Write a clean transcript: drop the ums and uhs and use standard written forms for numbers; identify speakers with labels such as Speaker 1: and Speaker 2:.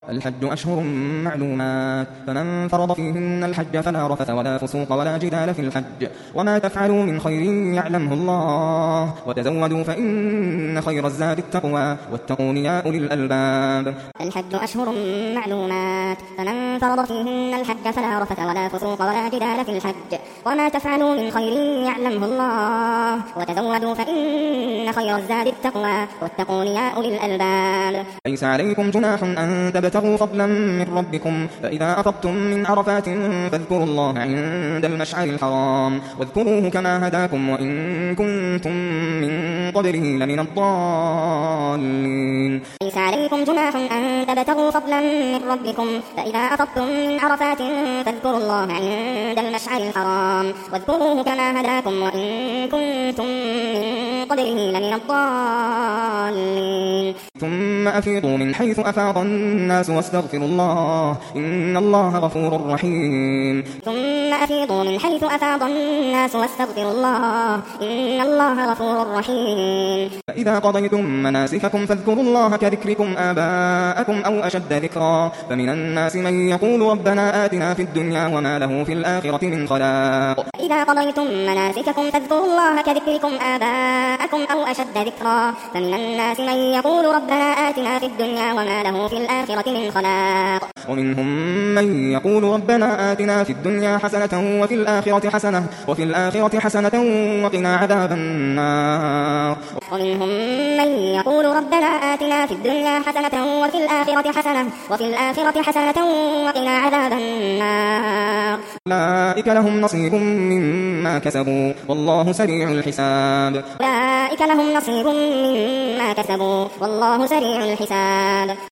Speaker 1: الحج أشهر معلومات، فمن فرض فيهن الحج فلا رفث ولا فسوق ولا جدال في الحج، وما تفعلوا من خير يعلمه الله، وتزودوا فإن خير الزاد التقوى، واتقون يا أولي الألباب.
Speaker 2: الحج أشهر معلومات، فمن فرض فيهن الحج فلا رفث ولا فسوق ولا جدال في الحج، وما تفعلوا من خير يعلمه الله، وتزودوا فإن خير الزاد التقوى، واتقون يا أولي الألباب.
Speaker 1: ليس عليكم جناح أن تبتغوا فضلا من ربكم، فإذا أفضتم من عرفات فاذكروا الله عند المشعر الحرام، واذكروه كما هداكم وإن كنتم من قبله لمن الضالين.
Speaker 2: ليس عليكم جناح أن تبتغوا فضلا من ربكم، فإذا أفضتم من عرفات فاذكروا الله عند المشعر الحرام، واذكروه كما هداكم وإن كنتم من قبله لمن الضالين.
Speaker 1: ثم أفيضوا من حيث أفاض الناس واستغفروا الله إن الله غفور رحيم.
Speaker 2: ثم أفيضوا من حيث أفاض الناس واستغفروا الله إن الله غفور رحيم.
Speaker 1: فإذا قضيتم مناسككم فاذكروا الله كذكركم آباءكم أو أشد ذكرا، فمن الناس من يقول ربنا آتنا في الدنيا وما له في الآخرة من خلاق.
Speaker 2: فإذا قضيتم مناسككم فاذكروا الله كذكركم آباءكم أو أشد ذكرا، فمن الناس من يقول ربنا آتنا في الدنيا وما له في الآخرة من خلاق.
Speaker 1: ومنهم من يقول ربنا آتنا في الدنيا حسنة وفي الآخرة حسنة وقنا عذاب النار.
Speaker 2: ومنهم من يقول ربنا آتنا في الدنيا حسنة وفي الآخرة حسنة وقنا عذاب النار.
Speaker 1: أولئك لهم نصيب مما كسبوا والله سريع الحساب.
Speaker 2: أولئك لهم نصيب مما كسبوا والله سريع الحساب.